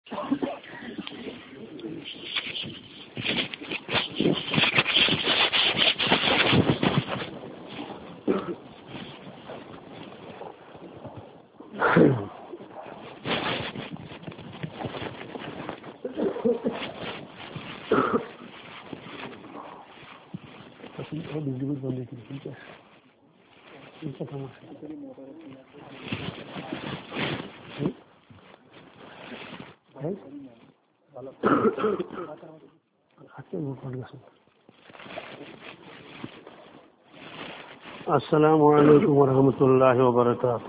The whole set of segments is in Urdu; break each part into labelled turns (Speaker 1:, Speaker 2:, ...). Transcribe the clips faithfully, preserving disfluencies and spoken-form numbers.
Speaker 1: السلام علیکم ورحمۃ اللہ وبرکاتہ.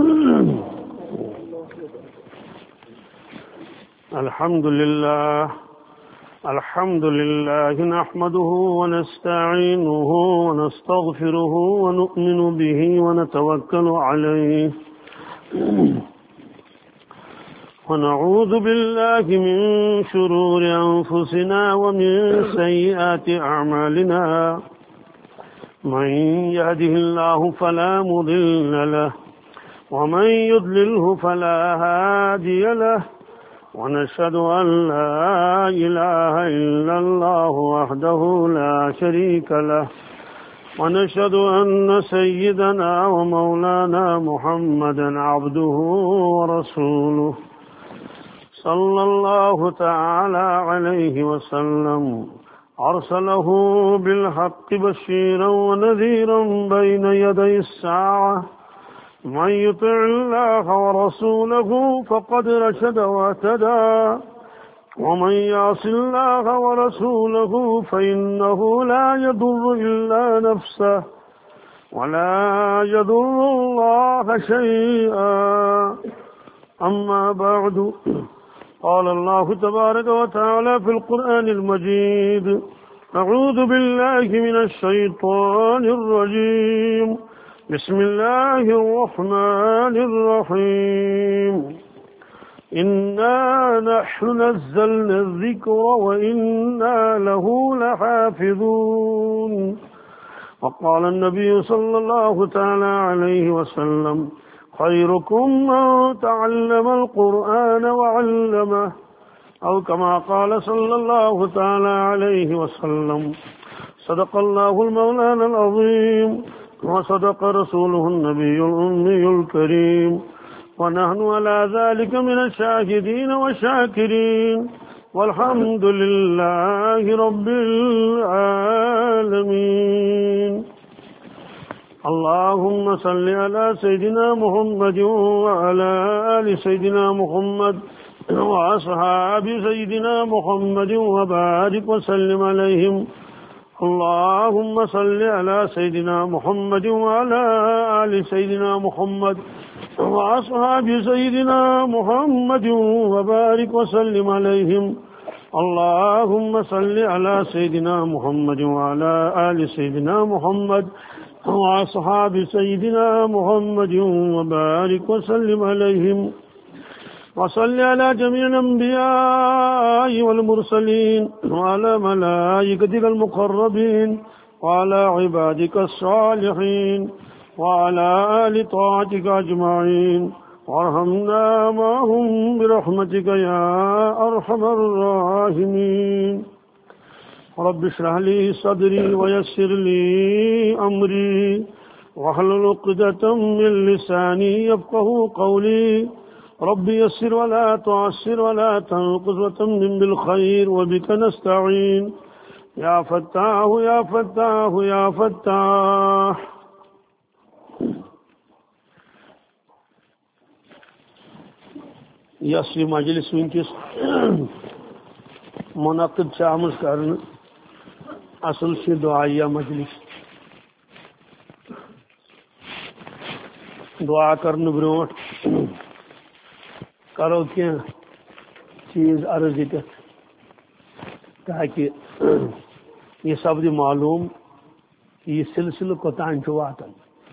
Speaker 1: الحمد للہ الحمد للہ نحمده ونستعینه ونستغفره ونؤمن به ونتوکل علیہ ونعوذ بالله من شرور أنفسنا ومن سيئات أعمالنا. من يهده الله فلا مضل له ومن يضلله فلا هادي له. ونشهد أن لا إله إلا الله وحده لا شريك له. ونشهد أن سيدنا ومولانا محمدا عبده ورسوله صلى الله تعالى عليه وسلم. أرسله بالحق بشيرا ونذيرا بين يدي الساعة. من يطع الله ورسوله فقد رشد واهتدى. ومن يعص الله ورسوله فإنه لا يضر إلا نفسه ولا يضر الله شيئا. أما بعد، قال الله تبارك وتعالى في القرآن المجيد: أعوذ بالله من الشيطان الرجيم. بسم الله الرحمن الرحيم. إنا نحن نزلنا الذكر وإنا له لحافظون. وقال النبي صلى الله تعالى عليه وسلم: خيركم من تعلم القرآن وعلمه، أو كما قال صلى الله تعالى عليه وسلم. صدق الله المولانا العظيم وصدق رسوله النبي الأمي الكريم، ونحن على ذلك من الشاهدين والشاكرين، والحمد لله رب العالمين. اللهم صل على سيدنا محمد وعلى آل سيدنا محمد وأصحاب سيدنا محمد وبارك وسلم عليهم. اللهم صل على سيدنا محمد وعلى آل سيدنا محمد وأصحاب سيدنا محمد وبارك وسلم عليهم. اللهم صل على سيدنا محمد وعلى آل سيدنا محمد وأصحاب سيدنا محمد وبارك وسلم عليهم. وصل على جميع الأنبياء والمرسلين وعلى ملائكتك المقربين وعلى عبادك الصالحين وعلى آل طاعتك أجمعين، وارحمنا معهم برحمتك يا أرحم الراحمين. رب اشرح لي صدري ويسر لي أمري واحلل عقدة من لساني يفقهوا قولي. رب يسر ولا تعسر ولا تنقص وتمم بالخير وبك نستعين. يا فتاح يا فتاح يا فتاح. یس یہ مجلس ونکس منعقد آمز کرنے اصل سے دعائیہ مجلس. دعا کرنے برونٹ کرو کی چیز عرض دت تاکہ یہ سپد معلوم کہ یہ سلسلہ کوتان واتان.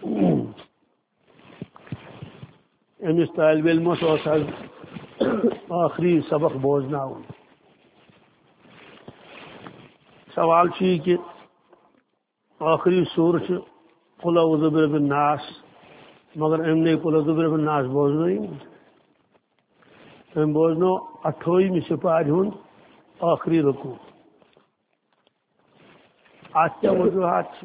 Speaker 1: امس طالب علمس آخری سبق بوزنا. سوال یہ کہ آخری سور قل اعوذ برب الناس، مگر ام نے قل اعوذ برب الناس بوزن. ہم بوزنو اٹھوئیمہ سپارِ ہند آخری رکوع ات کیا وجوہات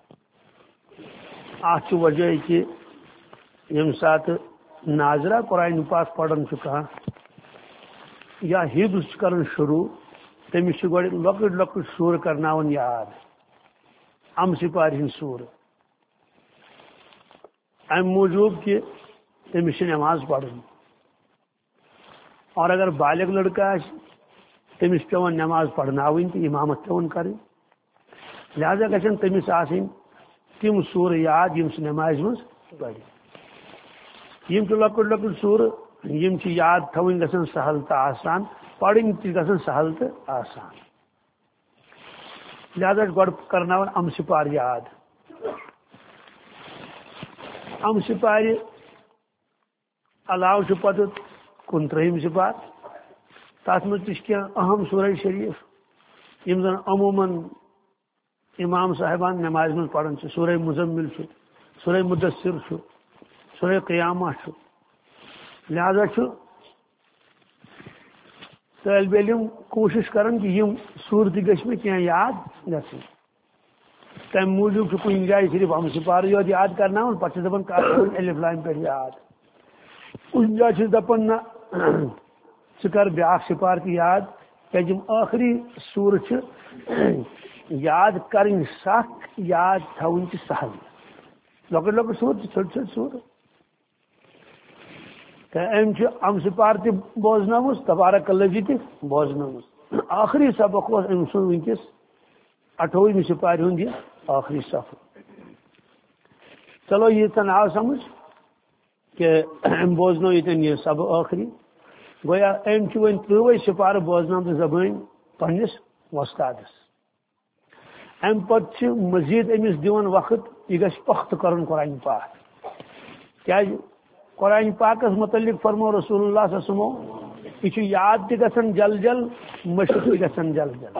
Speaker 1: ات وجہ کہ یم سات ناظرہ قرآن پاک پڑھن کھانا یا حفظ کرن شروع تمس گۄڈٕ لۄکٕٹۍ لۄکٕٹۍ سور کرناون یاد ام سپارِ ہند سور ام موجوب کہ تمس نماز پڑھن اور اگر بالغ لڑکہ آس تمس پیون نماز پڑھناون تو امامت پیون کریں لہذا گژھن تمس آسن تم سور یاد یم نماز مز پڑھ یم لۄکٕٹۍ لۄکٕٹۍ سور یم یاد تھوٕنۍ گژھن سہل تو آسان پڑھن تہ گژھن سہل تو آسان لہذا گۄڈٕ کرناون ام سپار یاد ام سپارِ علاوہ چھ پتہ کنترہم سپار تر مز تہ اہم سورہ شریف یم زن عموماً امام صاحبان نماز من پڑھن سورہ مزمل سورہ مدثر سورہ قیامہ لہذا طالب علم کوشش کرن کہ یم سور تہ گژھِ مےٚ کینٛہہ یاد گژھن تمہ موجوب کُنہِ جایہِ صرف ام سپار یوت یاد کرناون پتہ چھِ دپان کر الف لام پٮ۪ٹھ یاد کُنہِ جایہِ چھِس دپان نہ ژٕ کر بیاکھ سپار تہ یاد کیازِ یم ٲخری سور چھ یاد کریں سخ یاد تھوٕنۍ تہ سہل لۄکٕٹۍ لۄکٕٹۍ سور تہ ژھوٚٹۍ ژھوٚٹۍ سور ام ام سپار تہ بوزنٲومٕژ تبارک الذی تہ بوزنٲومٕژ آخری سبق اوس ام سُنٛد ونکس اٹھوئیمہ سپارِ ہُنٛد یہ آخری سبق چلو یہ آو سمجھ کہ ام بوزنو یتن یہ سبق آخری گویا ام چھ وۄنۍ ترٛوے سپار بوزنٲومٕژ زبٲنۍ پننس وۄستادس ام پتہ چھ مزید امس دِوان وقت یہ گژھِ پختہ کرن قرآن پاک کیاز قرآن پاکس متعلق فرمو رسول اللہ صلی اللہ علیہ وسلم یہ یاد تہ گژھان جل جل مشق تہ گژھان جل جل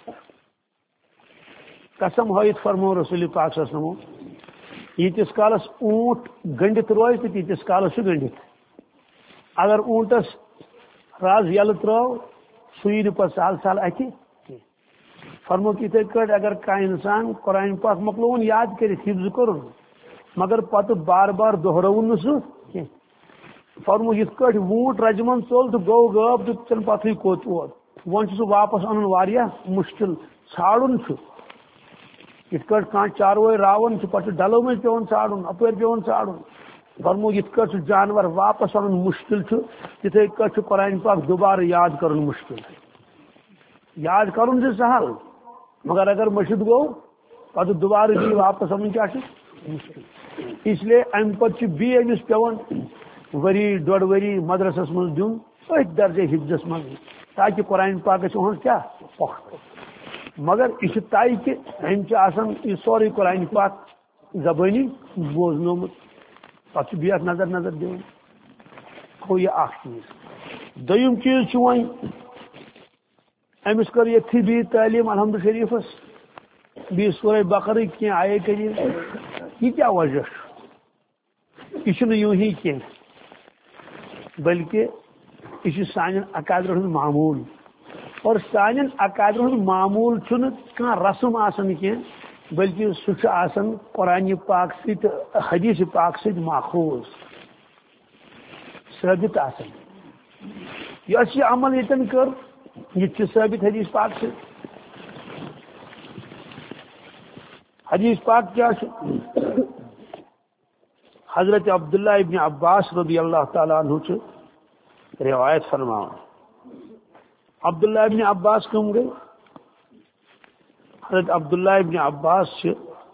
Speaker 1: قسم ہائت فرمو رسول پاک صلی اللہ علیہ وسلم یتس کالس اونٹ گنڈت روز تو تیتس کالس گنڈت اگر اونٹس راز یل ترو سُہ نہ پتہ سال سال اتہ فرمو کہ اتھے کٹ اگر کانٛہہ انسان قرآن پاک مکلون یاد کرت حفظ کرن مگر پتہ بار بار دہرون نہ سہ فرمو یت کٹ وونٹ رجمن ژول تو گو غٲب تو ژن پتہ کوت ووت ون سہ واپس انن واریاہ مشکل ژھانڈن یت کٹ کانٛہہ چاروٲے راون پتہ ڈلو مز پیون ژھانڈن اپٲرۍ پیون ژھانڈن فرمو یت کٹ جانور واپس انن مشکل تتھے کٹ قرآن پاک دوبارہ یاد کرن مشکل یاد کرن سے سہل مگر اگر مشد گو پتہ دوبارہ جی واپس انن کیا مشکل اس لیے ام پتہ بی امس پیون وری ڈوڑ وری مدرسس من دن ات درجے حفظس من تاکہ قرآن پاک گھس کیا پخت مگر یہ طے کہ ام یہ سوری قرآن پاک زبانی بوزنومت پتہ بیت نظر نظر دن گو یہ اخ چیز دویم چیز ون امس کر یتھی بھی تعلیم الحمد شریفس بی سورہ بقرہ کی آئے کریم یہ کیا وجہ یہ یوں ہی کی بلکہ یہ سان اکادر ہند معمول اور سان اکادر ہند معمول کھانا رسم آسان کی بلکہ سہ قرآن پاک ست حدیث پاک ست ماخوذ ثابت آسان یس یہ عمل یتن کر یہ ثابت حدیث پاک سے حدیث پاک کیا حضرت عبداللہ ابن عباس رضی اللہ تعالیٰ عنہ سے روایت فرماؤ عبداللہ ابن عباس کم گئے حضرت عبداللہ ابن عباس سے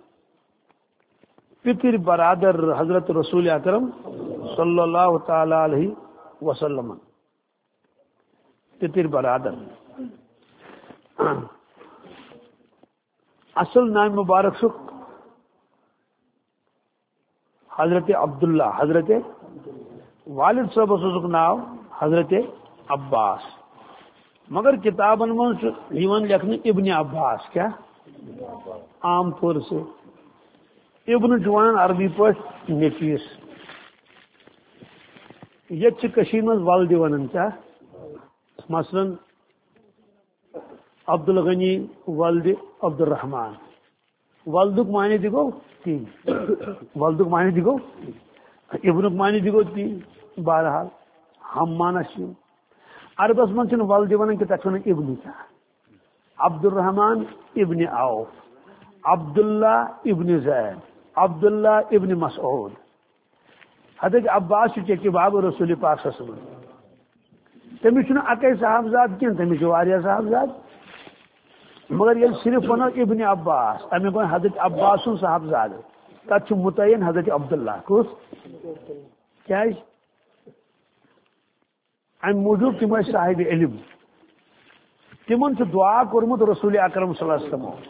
Speaker 1: پتر برادر حضرت رسول اکرم صلی اللہ تعالی علیہ وسلم پتر برادر اصل نام مبارک سک حضرت عبداللہ حضرت والد صاحب سک ناو حضرت عباس مگر کتابن من لکھنے ابن عباس کیا عام طور سے ابن جوان عربی پہ نفیس یہ ولد ون کیا مثلا عبد الغنی ولد عبد الرحمان ولدک معنی تہ گو تین ولدک معنی تہ گو ابنک معنی تہ گو تین بہرحال ہم مانا عربس من ولد ون کہ تک ابن کیا عبد الرحمان ابن عوف عبداللہ ابن زید عبداللہ ابن مسعود حضرت عباس چیک باب رسول پاک صلی اللہ علیہ وسلم تمس اکی صاحبزاد کن تمس صاحبزاد مگر یل صرف ونو ابن عباس امی گو حضرت عباس سن صاحبزاد تک متعین حضرت عبداللہ کس کیا ام موجود تم صاحب علم تمن دعا کورمت رسول اکرم صلی اللہ علیہ وسلم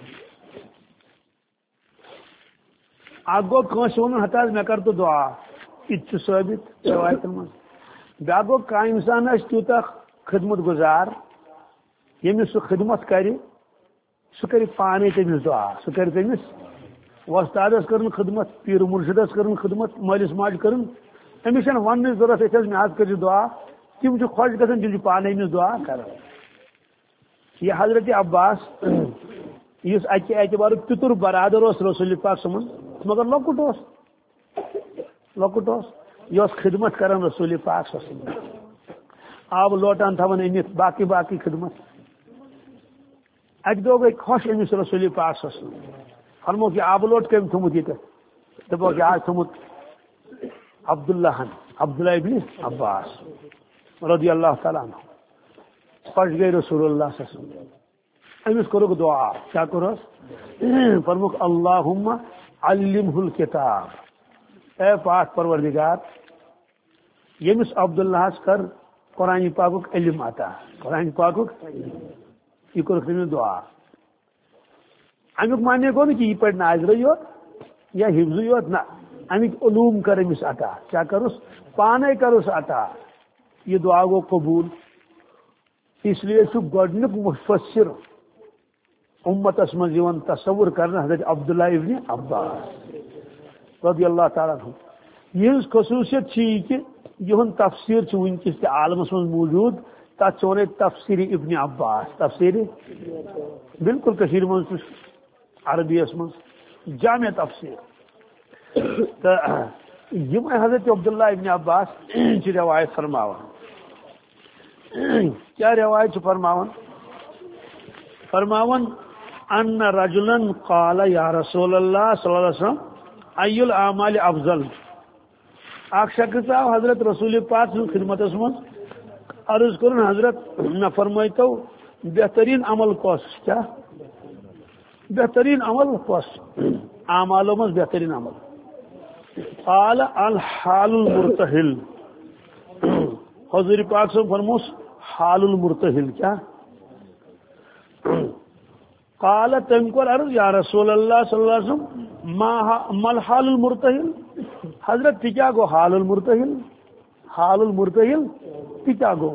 Speaker 1: اگ گو کنس ون ہتاز مے کر تو دعا یہ ثابت روایتن من بیا گو کان انسان تیوتہ خدمت گزار یمس سہ خدمت کر سہ کر پانے تمس دعا سہ کر تمس وستادس کرن خدمت پیر مرشدس کرن خدمت مالس ماج کرن امس ون ضرورت اتھ مے آج کر دعا تم خوش گھن تم پانے امس دعا کر یہ حضرت عباس اس اکہ اعتبار پتر برادر اس رسول پاک سمن مگر لکٹ اس لکٹ اس یہ خدمت کران رسول پاک صلی اللہ علیہ وسلم آب لوٹان تھوان امت باقی باقی خدمت اک دو گئی خوش امس رسول پاک صلی اللہ علیہ وسلم فرمو کہ آب لوٹ کم تھومت یہ دپو کہ آج تھومت عبداللہ عبداللہ ابن عباس رضی اللہ تعالیٰ عنہ خوش گئی رسول اللہ صلی اللہ علیہ وسلم امس کورک دعا کیا کرس فرموک اللہم علمہ الکتاب اے پاک پروردگار یمس عبداللہ کر قرآن پاک علم عطا قرآن پاک یہ کورک تم دعا امیک معنی گو نا کہ یہ پڑھ ناظر یوت یا حفظ یوت نا امیک علوم کر امس عطا کیا کرس پانے کرس عطا یہ دعا گو قبول اس لیے گڈنک مفسر امتس من تصور کرنا حضرت عبداللہ ابن عباس رضی اللہ تعالیٰ عنہ یہ خصوصیت کہ یہ تفسیر ونکس تہ عالمس من موجود تک ون تفسیر ابن عباس تفسیر بالکل کشیر من عربیس من جامع تفسیر تو یم حضرت عبداللہ ابن عباس چھ روایت فرماوان کیا روایت فرماون فرماون ان رجلا قال یا رسول اللہ صلی اللہ علیہ وسلم ای الاعمال افضل اخ شخص آو حضرت رسول پاک سن خدمت من عرض کرن حضرت نہ فرمائیتو بہترین عمل کس کیا بہترین عمل کس اعمالوں میں بہترین عمل قال الحال المرتحل حضور پاک سے فرموس حال المرتحل کیا قال تم کو عرض یا رسول اللہ صلی اللہ علیہ وسلم ما الحال المرتحل حضرت تی کیا گو حال المرتحل حال المرتحل تی کیا گو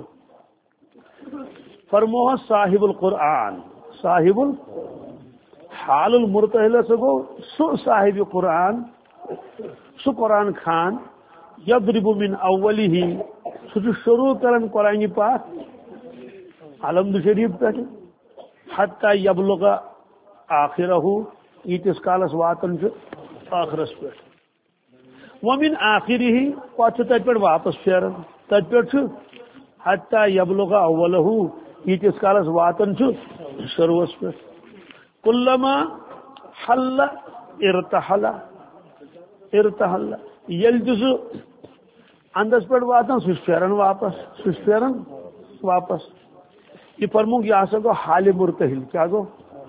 Speaker 1: فرموہ صاحب القرآن صاحب ال حال المرتحل سے گو سو صاحب قرآن سو قرآن خان یضرب من اولی سو شروع کرن قرآن پاک علم شریف پہ حتی یبلغ آخرہ یتس کالس واتن آخرس پہ ومن آخرہ پتہ تت پہ واپس پھیرن تت پہ حتی یبلغ اولہ یتس کالس واتن شروعس پہ کلما حل ارتحل ارتحل یل تس اندس پہ واتن سہ پھیرن واپس سہ پھیرن واپس یہ فرمو یہ آسا گو حال مرتحل کیا گو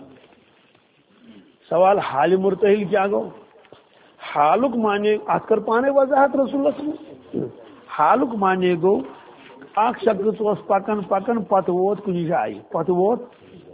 Speaker 1: سوال حال مرتحل کیا گو حالک مانے ات کر پانے وضاحت رسول اللہ صلی اللہ علیہ وسلم حالک مانے گو اخ شخص اس پکن پکن پت ووت کن جائے پت ووت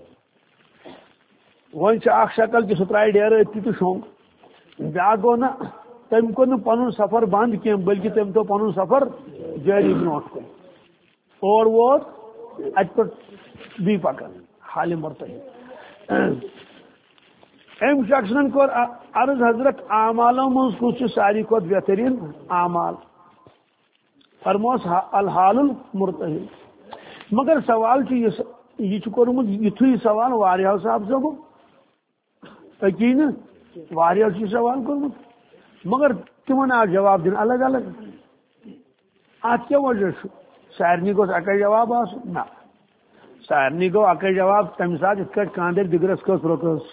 Speaker 1: ون اخ شکل کہ سترائی ڈیر اتنی تو شونگ بیا گو نا تم کو پن سفر بند کی بلکہ تم تو پن سفر جاری برو کن اور ووت ات پہ بی پکن حال مرتحل ام شخص کور عرض حضرت اعمالوں من کس ساری کھت بہترین اعمال فرموس الحال المرتحل مگر سوال یہ کورمت یتھے سوال واریاہو صاحب صاحب اکی نا واریاہو سوال کورمت مگر تمن آ جواب دن الگ الگ ات کیا وجہ سارنی گوس اکے جواب آس نا سارنی گو اکے جواب تمہ سات ات کٹ کاندر دگرس کس رکس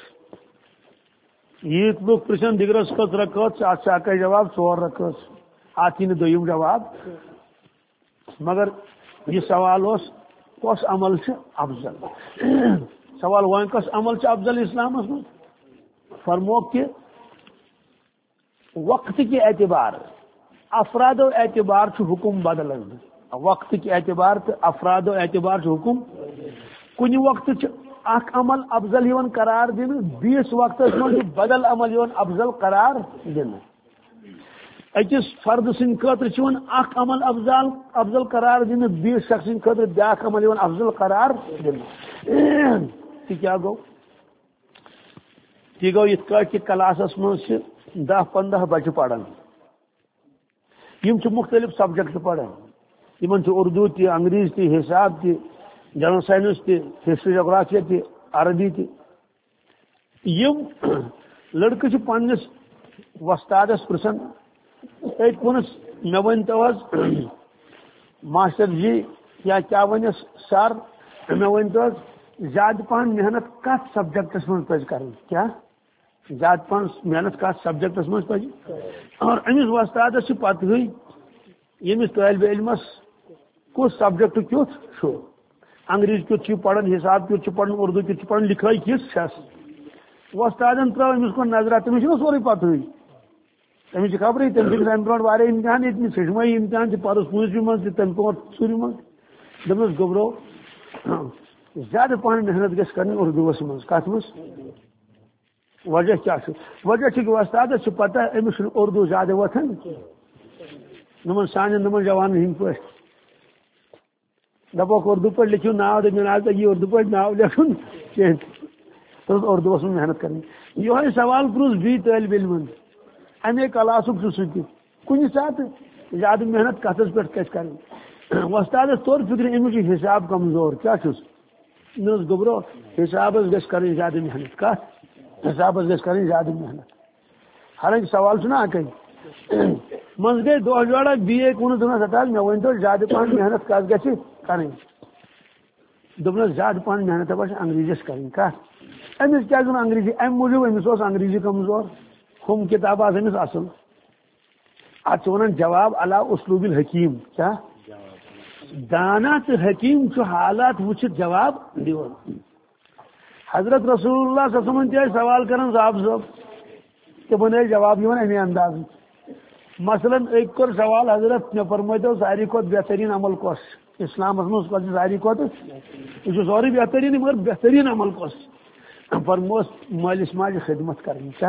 Speaker 1: یت لوگ پرسن دگرس کس رکس ات اکے جواب ژور رکس ات یہ دویم جواب مگر یہ سوال اس کس عمل سے افضل سوال وہ کس عمل سے افضل اسلام میں فرمو کہ وقت کے اعتبار افراد و اعتبار سے حکم بدلن وقت کے اعتبار تو افراد و اعتبار سے حکم کن وقت اخ عمل افضل یون قرار دن بیس وقت من بدل عمل یون افضل قرار دن اکس فرد سند خاطر اخ عمل افضل افضل قرار دن بیس شخص سند خاطر بیاکھ عمل یون افضل قرار دن یہ کیا گو یہ گو یت کہ کلاسس مز دہ پندہ بچہ پڑھان یم مختلف سبجیکٹ پڑھان یمن اردو تہ انگریز تہ حساب تہ جنرل سائنس تہ ہسٹری جغرافیہ تہ عربی تہ یم لڑکہ پنس وستادس پرسن اے پونس مے ون تو ماسٹر جی یا کیا ونس سر مے ون تو زیادہ پہن محنت کت سبجیکٹس من پز کریں کیا زیادہ پہن محنت کت سبجیکٹس من پز اور امس وستادس پتہ ہوئی یمس طالب علمس کس سبجیکٹ کت انگریز کت پڑھان حساب کت پڑھان اردو کت پڑھان لکھائی کس چھس وستادن ترو امس کو نظرہ تمس سوری پتہ ہوئی تمس خبر تم دن تمہ برو واریاہ امتحان یہ سجمائی امتحان تہ پرس پوٗنٛژمہِ منٛز تہ تمہ پانٛژھ ژوٗرِ منٛز دپس گوبرو زیادہ پہن محنت گژھِ کرٕنۍ اردوس منٛز کتھ منٛز وجہ کیا وجہ چھ وستادس پتہ امس اردو زیادہ وتھان نمن سان نمن جوان ہند پہ دپوک اردو پہ لکھو ناو دپن یہ اردو پہ ناو لکھن کھین اردوس من محنت کریں یہ سوال پروس بی طالب علم امے کلاسک سہ کن سات زیادہ محنت کتس پہ کس کریں وستادس طور فکر امس حساب کمزور کیا چھس نس گوبرو حسابس گھس کریں زیادہ محنت کت حسابس گھس کریں زیادہ محنت حالانکہ سوال چھنا اکے من گئی دہ جوڑا بی اے کن دس ہتا مے ون تو زیادہ پہن محنت کس گھس کریں دپنس زیادہ پہن محنت بس انگریزیس کریں کت امس کیا گن انگریزی ام موجود امس انگریزی کمزور ہم کتاب آس امس اصل ات ونان جواب علا اسلوب الحکیم کیا دانا تو حکیم چھ حالات وچھت جواب دیون حضرت رسول اللہ صلی اللہ علیہ وسلم تہ سوال کران صاحب صاحب تمن جواب یوان امی انداز مثلا ایک کور سوال حضرت نے فرمائے ساری کھت بہترین عمل کس اسلام مز پہ ساری کھت یہ سوری بہترین مگر بہترین عمل کس فرموس مالس ماجہ خدمت کرنی کیا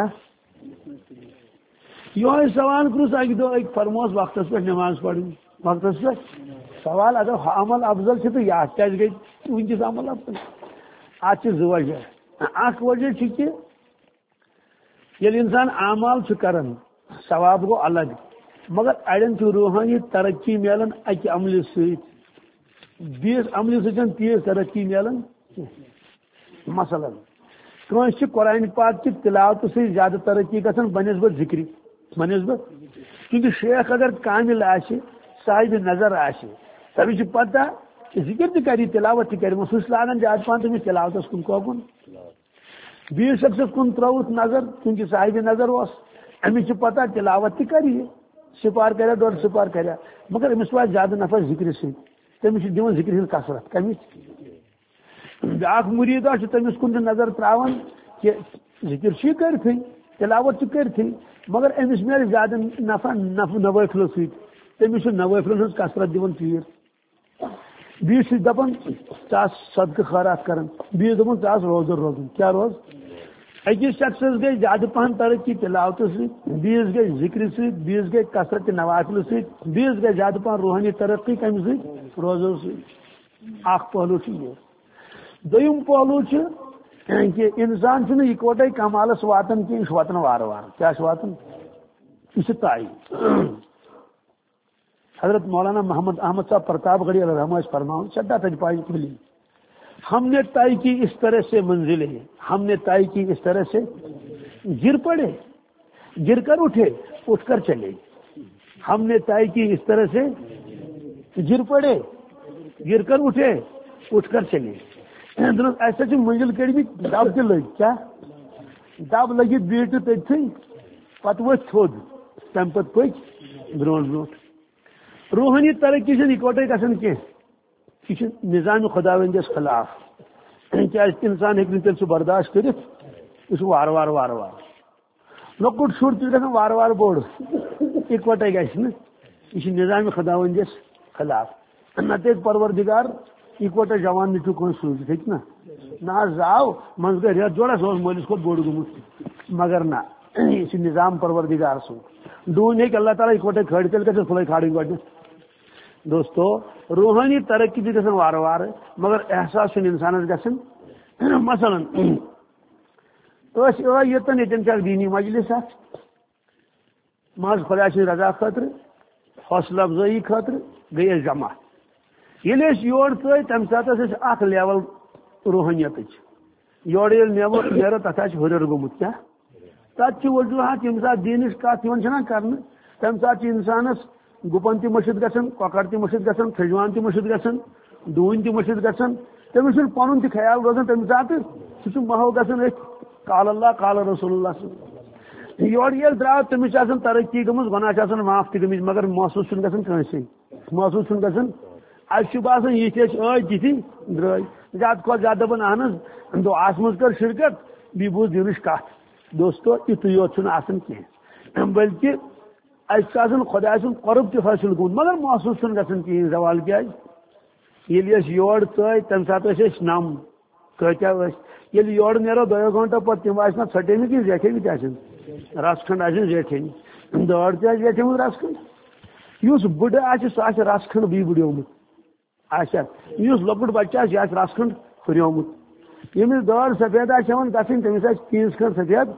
Speaker 1: یہ سوال کروس اکہ دہ اک فرموس وقت پہ نماز پڑھنی وقت پہ سوال اگر عمل افضل تو یہ کیازِ گئی ونکس عمل افضل ات زٕ وجہ اخ وجہ کہ ییٚلہِ انسان اعمال کران ثواب گو الگ مگر اڑین روحانی ترقی ملان اکہ عمل ست بیس عمل ستن تیز ترقی ملان مثلا کنس قرآن پاک کی تلاوت سے زیادہ ترقی گھن بنسبت ذکری بنسبت کیونکہ شیخ اگر کامل آسہِ صاحب نظر آسہِ تمہیں پتہ ذکر تہ کری تلاوت تہ کری سہ لاگان زیادہ پہن تمہیں تلاوتس کن کوکن بیس شخص کن تروت نظر کیونکہ صاحب نظر اس امس پتہ تلاوت تہ کری سپار کرا ڈوڑ سپار کرا مگر امس وات زیادہ نفع ذکر سی تمس دِوان ذکر ہند کثرت کمچ بیاکھ مرید آ تمس کن نظر تراوان کہ ذکر چھ کرتھی تلاوت تہ کرتھی مگر امس مل زیادہ نفع نوافلو ست تمس نوافلن ہز کثرت دِوان پیر بیس دپان ژاس صدقہ خیرات کران بیس دپان ژاس روزدر روزن کیا روز اکس شخصس گئی زیادہ پہن ترقی تلاوت ست بیس گئی ذکر ست بیس گئی کثرت نوافل ست بیس گئی زیادہ پہن روحانی ترقی کم ست روزو ست اخ پہلو یہ دویم پہلو کہ انسان چھ اکوٹے کمالس واتان کی یہ واتان وار وار کیا واتان یہ طے حضرت مولانا محمد احمد صاحب پرتاپ گڑھی علیہ رحمہ فرماؤں چڈا تج پائی ملی. ہم نے طے کی اس طرح سے منزلیں، ہم نے طے کی اس طرح سے، گر پڑے گر کر اٹھے اٹھ کر چلے. ہم نے طے کی اس طرح سے، گر پڑے گر کر اٹھے اٹھ کر چلے. ایسا جو منزل کڑی بھی دب تہ لگ کیا دب لگت بیٹ تھی پتہ ورتھ تھوٚد تمہ پتہ پٔکۍ برونٛٹھ برونٛٹھ. روحانی ترقی چھنہٕ اکوٹے گژھان کینٛہہ، یہ نظام خداوندس خلاف. کیازِ انسان ہیٚکہِ نہٕ تیٚلہِ سُہ برداشت کٔرِتھ، یہِ چھُ وارٕ وارٕ وارٕ وارٕ لۄکُٹ شُر تہِ چھُ گژھان وارٕ وارٕ بوٚڑ، اکوٹے گژھِ نہٕ. یہ چھُ نظام خداوندس خلاف. نتہٕ ہیٚکہِ پروردگار اکوٹے جوان نیٚچوٗ کٲنٛسہِ سوٗزِتھ، ہیٚکہِ نا. نہ حظ زاو منٛزٕ گٔے رٮ۪تھ جوڑا سُہ اوس مٲلِس کھۄتہٕ بوٚڑ گوٚمُت، مگر نہ یہ چھُ نظام پروردگار سُنٛد. ڈوٗنۍ ہیٚکہِ اللہ تعالیٰ اکوٹے کھٲلِتھ، تیٚلہِ گژھٮ۪س پھٕلے کھالٕنۍ گۄڈنٮ۪تھ. دوستو روحانی ترقی تہِ گژھان وارٕ وارٕ، مگر احساس چھُنہٕ انسانس گژھان. مثلاً أسۍ ٲے یوٚتن ییٚتٮ۪ن چھِ اکھ دیٖنی مجلس اکھ، منٛزٕ خۄدا سٕنٛزِ رضا خٲطرٕ حوصلہٕ افضٲیی خٲطرٕ گٔے أسۍ جمع. ییٚلہِ أسۍ یور ژٲے تمہِ ساتہٕ ٲس اَسہِ اکھ لیول روحانیتٕچ. یورٕ ییٚلہِ نیبر نیرو تتھ آسہِ ہُرٮ۪ر گوٚمُت. کیٛاہ تتھ چھِ وجوٗہات ییٚمہِ ساتہٕ دیٖنٕچ کتھ یِوان چھِنہ کرنہٕ تمہِ ساتہٕ چھِ انسانس گُپن تہِ مٔشِد گژھان، کۄکر تہِ مٔشِد گژھان، تھٔجوان تہِ مٔشِد گژھان، ڈوٗنۍ تہِ مٔشِد گژھان. تٔمِس چھُنہٕ پنُن تہِ خیال روزان تمہِ ساتہٕ، سُہ چھُ محو گژھان أتھۍ قال اللہ قال رسول اللہ صٲب. یورٕ ییٚلہِ درٛاو تٔمِس چھِ آسان ترقی گٔمٕژ، گۄناہ چھِ آسان معاف تہِ گٔمٕتۍ، مگر محسوٗس چھُنہٕ گژھان کٲنٛسے. محسوٗس چھُنہٕ گژھان. اَسہِ چھُ باسان یِتھۍ أسۍ ٲے تِتھی درٛٲے. زیادٕ کھۄتہٕ زیادٕ دپان اہن حظ دُعاہس منٛز کٔر شرکت بیٚیہِ بوٗز دیٖنٕچ کتھ. دوستو یِتُے یوت چھُنہٕ آسان کینٛہہ، بلکہِ اَسہِ چھُ آسان خۄداے سُنٛد قۄرب تہِ حٲصِل گوٚمُت، مگر محسوٗس چھُنہٕ گژھان کِہیٖنۍ. زوال کیٛازِ؟ ییٚلہِ أسۍ یور ژٲے تمہِ ساتہٕ ٲسۍ أسۍ نم کۭتیاہ ٲسۍ. ییٚلہِ یورٕ نیرو دۄیو گٲنٛٹو پتہٕ تِم آسہِ نا ژھٹیمٕتۍ کِنہٕ زیٹھیمٕتۍ آسن، رس کھنڈ آسن زیٹھیمٕتۍ، دٲر تہِ آسہِ زیٹھیمٕژ رس کھنڈ. یُس بٕڈٕ آسہِ سُہ آسہِ رس کھنڈ بیٚیہِ بٕڈیومُت آسہِ. یُس لۄکُٹ بچہٕ آسہِ یہِ آسہِ رس کھنڈ ہُریومُت. ییٚمِس دٲر سفید آسہِ ہٮ۪وان گژھٕنۍ تٔمِس آسہِ تیٖژ کھنڈ سفید،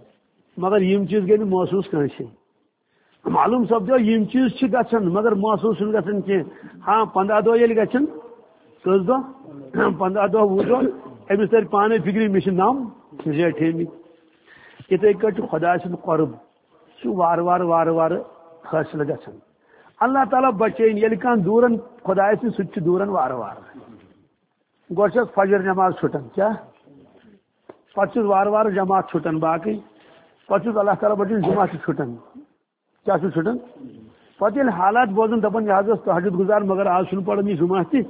Speaker 1: مگر یِم چیٖز گٔے نہٕ محسوٗس کٲنٛسے. معلوٗم سپدیو یِم چیٖز چھِ گژھان مگر محسوٗس چھُنہٕ گژھان کینٛہہ. ہاں پنٛداہ دۄہ ییٚلہِ گژھن کٔژ دۄہ پنٛداہ دۄہ وُہ دۄہ أمِس ترِ پانے فِکرِ مےٚ چھِ نم زیٹھیمٕتۍ. یِتھٕے کٲٹھۍ چھُ خۄداے سُنٛد قۄرب چھُ وارٕ وارٕ وارٕ وارٕ حٲصِل گژھان. اللہ تعالیٰ بچٲیِن. ییٚلہِ کانٛہہ دوٗرن خۄدایس نِش سُہ تہِ چھُ دوٗرن وارٕ وارٕ. گۄڈٕ چھس فجر نٮ۪ماز چھُٹان، کیٛاہ پتہٕ چھُس وارٕ وارٕ جماعت چھُٹان باقٕے، پتہٕ چھُس اللہ تعالیٰ بچٲیِن جمعہ چھُ چھُٹان. کیٛاہ چھُ چھُٹان؟ پتہٕ ییٚلہِ حالات بوزان دپان یہِ حظ اوس تہجد گُزار مگر آز چھُنہٕ پران یہِ جمعہ تہِ،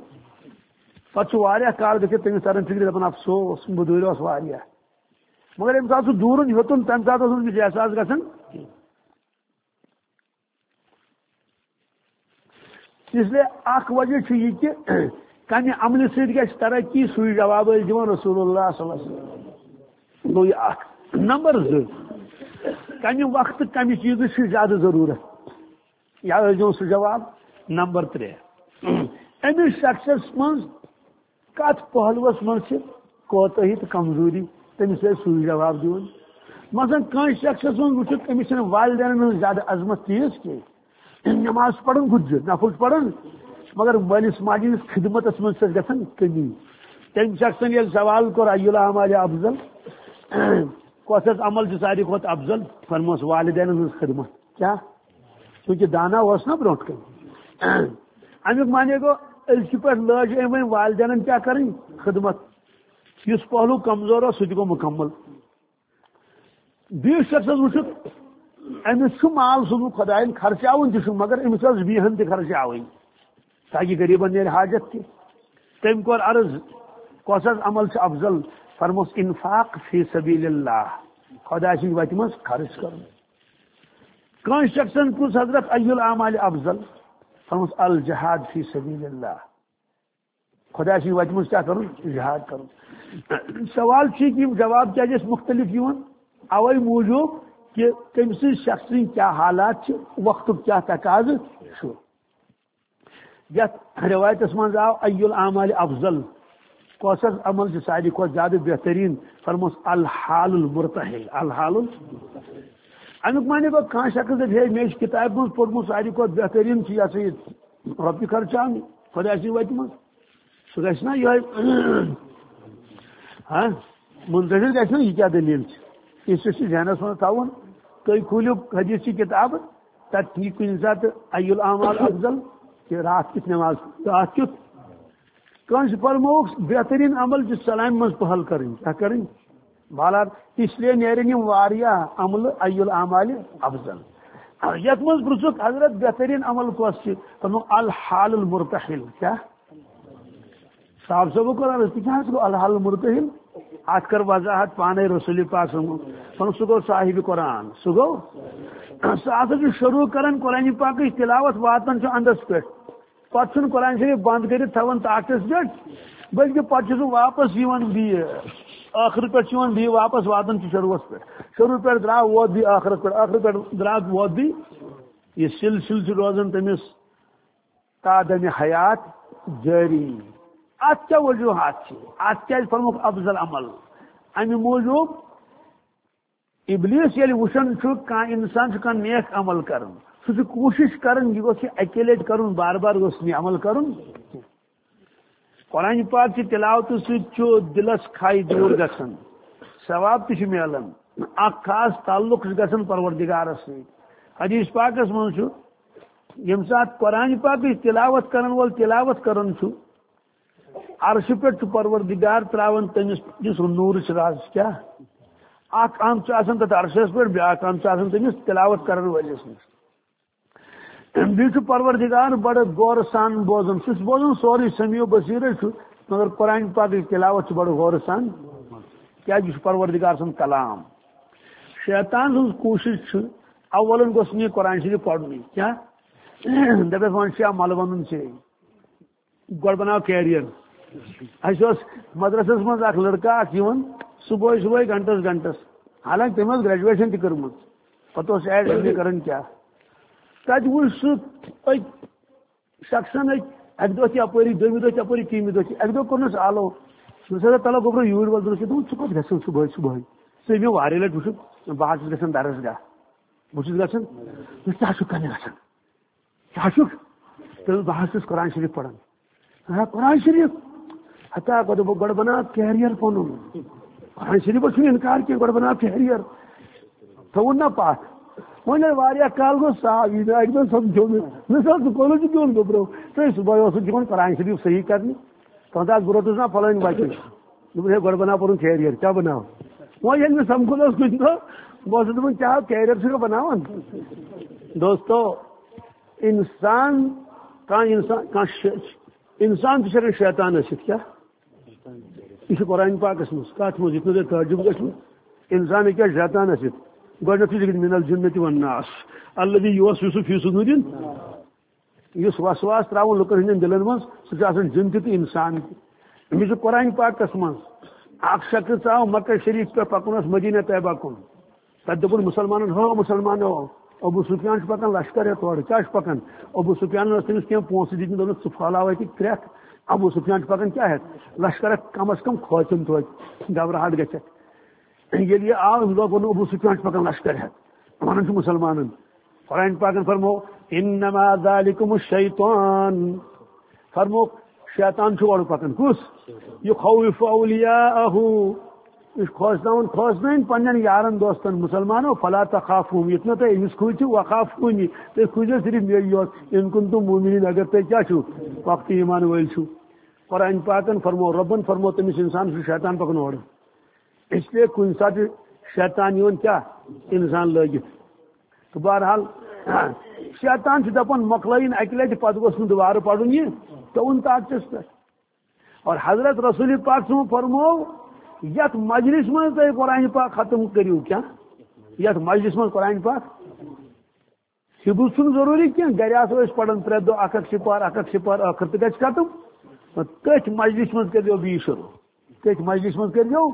Speaker 1: پتہٕ چھُ واریاہ کال گٔژھِتھ تٔمِس تران فِکرِ دپان افسوس موٚدوٗرۍ اوس واریاہ. مگر ییٚمہِ ساتہٕ سُہ دوٗرن ہیوٚتُن تمہِ ساتہٕ اوس نہٕ أمِس احساس گژھان. اس لیے اکھ وجہ چھُ یہِ کہِ کمہِ عملہِ سۭتۍ گژھِ ترقی سُے جواب ٲسۍ دِوان رسول اللہ صلی اللہ علیہ وسلم. گوٚو یہِ اکھ. نمبر زٕ کمہِ وقتہٕ کمہِ چیٖزٕچ چھِ زیادٕ ضروٗرت، یا ٲسۍ دِوان سُہ جواب. نمبر ترٛےٚ أمِس شخصس منٛز کتھ پہلوس منٛز چھِ کوتٲہی تہٕ کمزوری، تٔمِس ٲسۍ سُے جواب دِوان. مثلاً کٲنٛسہِ شخصس منٛز وٕچھِتھ أمِس چھنہٕ والدینن ہٕنٛز زیادٕ عظمت تیٖژ کینٛہہ، نٮ۪ماز چھِ پران گُجہِ نفل چھِ پران، مگر مٲلِس ماجہِ ہٕنٛدِس خدمتس منٛز چھس گژھان کمی. تٔمۍ شخصن ییٚلہِ سوال کوٚر ایُل اعمالِ افضل، کۄس حظ عمل چھُ ساروی کھۄتہٕ افضل، فرموس والدینن ہٕنٛز خدمت. کیٛاہ؟ چوٗنٛکہِ دانا اوس نا برونٛٹھ کَنہِ. امیُک معنی گوٚو أزکہِ پٮ۪ٹھ لٲج أمۍ وۄنۍ والدینن کیٛاہ کَرٕنۍ؟ خدمت. یُس پہلوٗ کمزور اوس سُہ تہِ گوٚو مُکمل. بیٚیِس شخصس وٕچھِتھ أمِس چھُ مال سوٗزمُت خۄداین، خرچاوُن تہِ چھُ مگر أمِس ٲس بیٚہن تہِ خرچاوٕنۍ تاکہِ غریٖبن نیرِ حاجت تہِ. تٔمۍ کوٚر عرض کۄس حظ عمل چھُ افضل؟ فرموس انفاق فی سبیل اللہ، خۄدا سٕنٛدِ وتہِ منٛز خرچ کرُن. کٲنٛسہِ شخصن پرُژھ حضرت ایُل اعمالِ افضل، فرموس الجہاد فی سبیل اللہ، خۄدا سٕنٛدِ وتہِ منٛز کیٛاہ کرُن؟ جہاد کرُن. سوال چھِ کہِ یِم جواب کیٛازِ ٲسۍ مختلف یِوان؟ اوے موٗجوٗب کہ تٔمۍ سٕنٛدۍ شخص سٕنٛدۍ کیٛاہ حالات چھِ، وقتُک کیٛاہ تقاضہٕ چھُ. یتھ روایتس منٛز آو ایُل اعمالِ افضل، کۄس حظ عمل چھُ ساروی کھۄتہٕ زیادٕ بہتریٖن؟ فرموس الحال المرتحل. الحال امیک معنی گو کھانا شخص ہے مے کتاب من پورمت ساری کھت بہترین یہ سا یہ رۄپیہِ خرچان خدا سی وتہِ منٛز سُہ گژھِ نا یِہوے ہاں منتظر گژھِ نا یہ کیا دلیل یہ ذہنس منٛز تھاوُن تُہۍ کھوٗلِو حدیث کی کتاب تت ٹھیک کُنہِ ساتہٕ ای الاعمال افضل کہ رات کیُتھ نماز رات کیُتھ کٲنٛسہِ فرمووُکھ بہترین عمل چھُ سلامہِ منٛز پہل کرٕنۍ کیٛاہ کرٕنۍ بالار اس لیے نیرن یِم واریاہ عملہٕ ای الاعمال افضل یتھ منٛز پرژھُکھ حضرت بہترین عمل کۄس چھِ فرمو الحال المرتحل کیا صاحب صٲبو کوٚر عرض تہِ کیٛاہ حظ گوٚو الحال المرتحل اتھ کر وضاحت پانے رسول پاک فرمو سُہ گوٚو صاحب قرآن سُہ گوٚو سُہ ہسا چھُ شروع کران قرآن پاکٕچ تلاوت واتان چھُ اندس پٮ۪ٹھ پتہٕ چھُنہٕ قرآن شریف بند کٔرِتھ تھاوان طاقتس پٮ۪ٹھ بلکہِ پتہٕ چھُ سُہ واپس یِوان بیٚیہِ ٲخر پہ بیٚیہِ واپس واتان شروعس پہ شروع پہ درٛاو ووت بیٚیہِ ٲخرس پہ ٲخر پہ درٛاو ووت بیٚیہِ یہ سلسلہ چھُ روزان تٔمِس تادمِ حیات جٲری اتھ کیٛاہ وجوہات چھِ اتھ کیٛازِ فرموکھ افضل عمل امہِ موٗجوٗب ابلیس ییٚلہِ وٕچھان چھُ کانٛہہ انسان چھُ کانٛہہ نیک عمل کران سُہ چھُ کوٗشش کران یہِ گوٚژھ یہِ اکے لٹہِ کرُن بار بار گوٚژھ نہٕ یہِ عمل کرُن قرآن پاک کی تلاوت سۭتۍ دلس کھاے دوٗر گژھان ثواب تہِ چھُ میلان اکھ خاص تعلق چھُ گژھان پروردگارس سۭتۍ حدیث پاکس منٛز چھُ ییٚمہِ ساتہٕ قرآن پاکٕچ تلاوت کرن وول تلاوت کران چھُ عرشہِ پٮ۪ٹھ چھُ پروردگار تراوان تٔمِس یُس نوٗرٕچ رز کیٛاہ اکھ اَمب چھُ آسان تتھ عرشس پٮ۪ٹھ بیاکھ اَمب چھُ آسان تٔمِس تلاوت کرن وٲلِس نِش بیٚیہِ چھُ پروردگار بڑٕ غورٕ سان بوزان سُہ چھُ بوزان سورُے سمیع بصیرے چھُ مگر قرآن پاکٕچ تلاوت چھُ بڑٕ غورٕ سان کیٛازِ یہِ چھُ پروردگار سُنٛد کلام شیطان سٕنٛز کوٗشش چھِ اولن گوٚژھ نہٕ یہِ قرآن شریف پرنُے کیٛاہ دپٮ۪س وۄنۍ چھُ مل ونُن ژےٚ گۄڈٕ بناو کیریر اَسہِ اوس مدرسس منٛز اکھ لڑکہٕ اکھ یِوان صبحٲے صبحٲے گنٹس گنٹس حالانکہِ تٔمۍ ٲس گریجویشن تہِ کٔرمٕژ پتہٕ اوس ایڈ ایم اے کران کیٛاہ تتہِ وٕچھ سُہ أکۍ شخصن أکۍ اکہِ دۄہ تہِ اپٲری دوٚیمہِ دۄہ تہِ اپٲری ترٛیٚیِمہِ دۄہ تہِ اکہِ دۄہ کوٚرنس آلو دوٚپُس ہسا تلو گوٚبرو یوٗرۍ وول دوٚپُس ژٕ کوٚت گژھان صبحٲے صبحٲے ژٕ مےٚ واریاہ لٹہِ وٕچھُکھ بہٕ حظ چھُس گژھان درس گاہ بہٕ چھُس گژھان کیٛاہ چھُکھ کَنہِ گژھان کیٛاہ چھُکھ تہٕ بہٕ حظ چھُس قرآن شریف پران قرآن شریف ہتا دوٚپُکھ گۄڈٕ بناو کیریر پنُن قرآن شریفس چھُنہٕ انکار کینٛہہ گۄڈٕ بناو کیریر تھوٚوُن نا پتھ وۄنۍ ییٚلہِ واریاہ کال گوٚو صاحب یہِ اکہِ دۄہ سمجھو مےٚ مےٚ سا ژٕ کولُکھ یہِ دیُن گوٚبرو تُہۍ صبحٲے اوسُکھ دِوان قرآن شریف صحیح کرنہِ تہنٛد حظ بہٕ روٚٹُس نا فلٲنۍ وتہِ دوٚپُن ہے گۄڈٕ بناو پنُن کیریر کیٛاہ بناو وۄنۍ ییٚلہِ مےٚ سمکھُن اوس کُنہِ دۄہ بہٕ اوسُس دپان کیٛاہ کیریر چھُکھا بناوان دوستو انسان کانٛہہ انسان کانٛہہ انسان تہِ چھُ ہٮ۪کان شیطان ٲسِتھ کیٛاہ یہ قرآن پاکس مز کت مز یہ تعجب گھو انسان ہیٚکہِ شیطان ٲسِتھ گۄڈنیٚتھٕے لیکھِتھ من الجنة والناس الذی یوسوس فی صدور یُس وسواس تراوُن لُکن ہٕنٛدٮ۪ن دلن منٛز سُہ چھُ آسان جن تہِ تہٕ انسان تہِ أمِس چھُ قرآن پاکس منٛز اکھ شخص آو مکہ شریف پٮ۪ٹھ پکُن اوس مدینہ طیبہ کُن تتہِ دوٚپُن مُسلمانن ہو مُسلمانو ابو سفیان چھُ پکان لشکر ہیٚتھ تورٕ کیٛاہ چھُ پکان ابو سفیانن ٲس تٔمِس کینٛہہ پونٛسہٕ دِتمٕتۍ دوٚپنس ژٕ پھہلاو اَتہِ کرٛٮ۪کھ ابو سفیان چھُ پکان کیٛاہ ہیٚتھ لشکر کم از کم کھوژُن توتہِ گھبراہٹ گژھٮ۪کھ ییٚلہِ یہِ آو أمۍ لوگ ونُن ابو سفیان چھُ پکان لشکر ہیٚتھ ونان چھُ مُسلمانن قرآن پاکن فرمو انما ذالکم الشیطان فرموکھ شیطان چھُ اورٕ پکان کُس یخوف اولیاءہ یہِ چھُ کھوژناوان کھوژنٲوِن پننٮ۪ن یارن دوستن مُسلمانو فلا تخافوہم یُتھ نہٕ تُہۍ أمِس کھوٗژِو وخافوٗنی تُہۍ کھوٗژِو صرف مے یوت ان کنتم مومنین اگر تُہۍ کیٛاہ چھِو وقتہٕ ایمان وٲلۍ چھِو قرآن پاکن فرمو رۄبن فرمو تٔمِس انسان چھُ شیطان پکان اورٕ اس لیے کُنہِ ساتہٕ چھُ شیطان یِوان کیٛاہ انسان لٲگِتھ تہٕ بہرحال شیطان چھُ دپان مۄکلٲیِن اکہِ لٹہِ پتہٕ گوٚژھ نہٕ دُبارٕ پرُن یہِ تُہُنٛد طاقتس پٮ۪ٹھ اور حضرت رسول پاک صٲبن فرمو یتھ مجلس منٛز تُہۍ قرآن پاک ختم کٔرِو کیٛاہ یتھ مجلس منٛز قرآن پاک حِفظ چھُنہٕ ضروٗری کینٛہہ گرِ آسو أسۍ پران پرٛٮ۪تھ دۄہ اکھ اکھ سِپار اکھ اکھ سِپار ٲخر تہِ گژھِ ختم تٔتھۍ مجلس منٛز کٔرۍزیٚو بیٚیہِ شروٗع تٔتھۍ مجلس منٛز کٔرۍزیٚو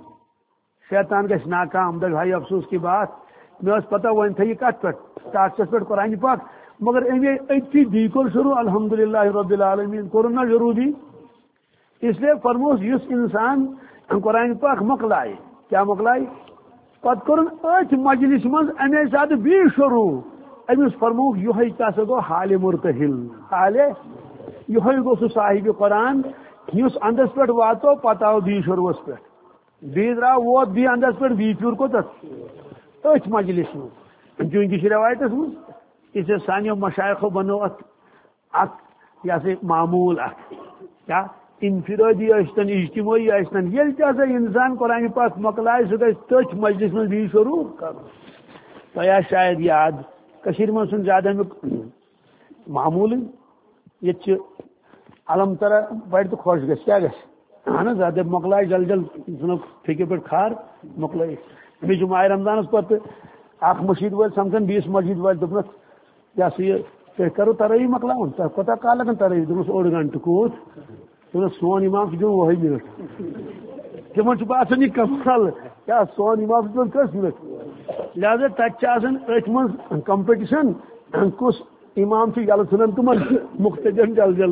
Speaker 1: شیطان گژھِ ناکام دپہِ ہاے افسوس کی بات مےٚ ٲس پتہ وۄنۍ تھٲیہِ کتھ پٮ۪ٹھ طاقتس پٮ۪ٹھ قرآن پاک مگر أمۍ أتھی بیٚیہِ کوٚر شروٗع الحمدللہ رب العالمین کوٚرُن نا ضروٗری اس لیے فرموس یُس انسان قرآن پاک مۄکلایہِ کیٛاہ مۄکلایہِ پتہ کورن ات مجلس من امے ساتھ بی شروع امس فرموک یہ کیا سا گو حال مرتحل حال یہ گو سہ صاحب قرآن اس اندس پہ واتو پتہ آو بی شروعس پہ بی درا ووت بی اندس پہ بی پھر کوت ات مجلس من چونکہ روایتس من اسے سانیو مشائخو بنو ات اک یہ سا معمول اک کیا انفرادی اشتن اجتماعی اشتن یل تہ انسان قرآن پاک مکلائے سہ گھر تھ مجلس من بی شروع کر تہ شاید یاد کشیر من سن زیادہ امیک معمول یہ علم ترہ بڑ تو خوش گھس کیا گھس اہن زیادہ مکلائے جل جل سن پھکے پہ کھار مکلائے بیچ ماہ رمضانس پتہ اخ مسجد ول سمکھن بیس مسجد ول دپنس یہ سا یہ تھی کرو تراوی مکلاون تہ کوتاہ کال لگان تراوی دپنس اوڑ گنٹہ کوت دپنس سون امام دن وہی منٹ تمن باسان یہ کمال کیا سون امام دن کس منٹ لہذا تتہ ات من کمپٹیشن کس امام سے یل ژھنان تمن مختجن جل جل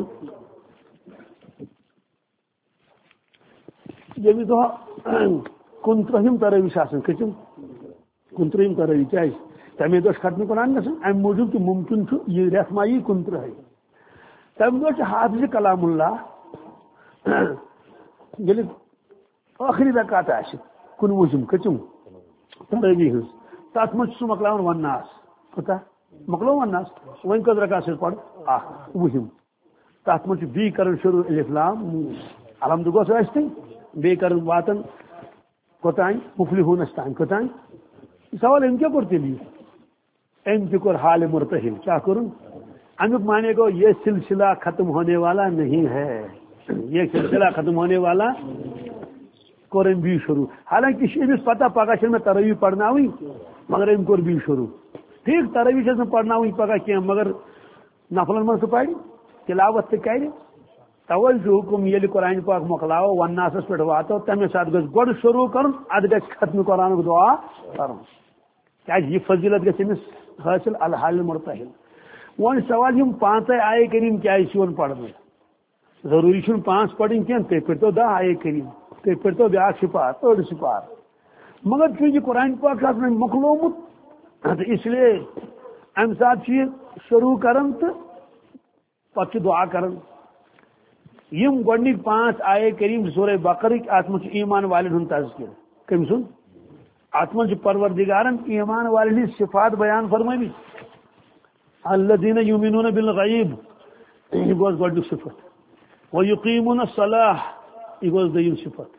Speaker 1: یمہ دہ کن ترہم تراوی کھتم کن ترہم تراوی کیا تمے دہ ختم قرآن گھن ام موجود کہ ممکن یہ رت ما یی کن ترہ تمہ دہ حافظ کلام اللہ یل آخری رکعت آس کنوہم کھتم تراوی ہز تر من سہ مکلاون وناس کوتاہ مکلو وناس ون کت رکعت سے پڑھ اخ وہم تر من بی کرن شروع الف لام الحمد گوس ٲسۍ بی کرن واتن کوتان مفلحونس تان کوتان سوال ام کیا کرتے لیے ام کی کور حال مرتحل کیا کروں امیک مانے کو یہ سلسلہ ختم ہونے والا نہیں ہے یہ سلسلہ ختم ہونے والا کورن بھی شروع حالانکہ امس پتہ پگہ میں تراوی پڑھنا مگر ام کور بھی شروع ٹھیک تراوی میں پڑھنا پگہ کی مگر نفلن من سہ پڑھ تلاوت تہ کر توے حکم یل قرآن پاک مکلاو وناسس پہ واتو تمے ساتھ گھس گۄڈٕ شروع کرن اد گژھِ ختم قرآن دعا کرن کیا یہ فضیلت گژھِ امس حاصل الحال مرتحل ون سوال یم پانچے آئے کریم کیا ون پڑھنے ضروری چھ پانچ پڑھن کی تھی پڑھتو دہ آئے کریم تھی پڑھتو بیاکھ سپار أڑ سپار مگر چونکہ قرآن پاک میں مکلومت اس لیے ام سات یہ شروع کرن تو پتہ دعا کرن یم گۄڈنِک پانچ آئے کریم سورہ بقرک ات من ایمان والن ہند تذکر کم سن ات من پروردگارن ایمان والن ہند صفات بیان فرمائی الذین یؤمنون بالغیب یہ گوس گۄڈنیک صفت ویقیمون الصلاۃ یہ گوس دویم صفت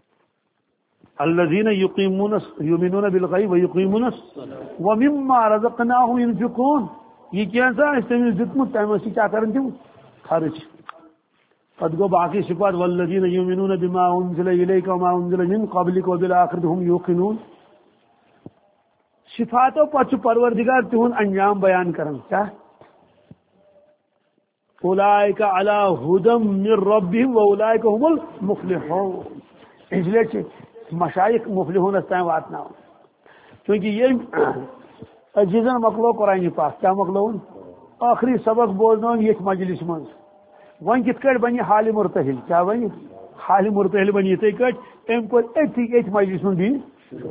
Speaker 1: الذین یقیمون یؤمنون بالغیب ویقیمون الصلاۃ ومما رزقناهم ينفقون یہ کیا سا اس نے دتمت تمہ سی کیا کرن تم خرچ پتہ گو باقی صفات والذین یؤمنون بما انزل الیک وما انزل من قبلک وبالآخرۃ هم یوقنون صفاتوں پتہ پروردگار تہند انجام بیان کرن کیا اولئک علی ھدی من ربهم واولئک هم المفلحون اس لیے مشائخ مفلحون استان واتنا کیونکہ یہ عزیزن مکلو قرآن پاک کیا مکلون آخری سبق بولنا یہ مجلس من ون کت کٹ بنی حال مرتحل کیا بنی حال مرتحل بنی اتھے کٹ ام کو اتھی ات مجلس من بھی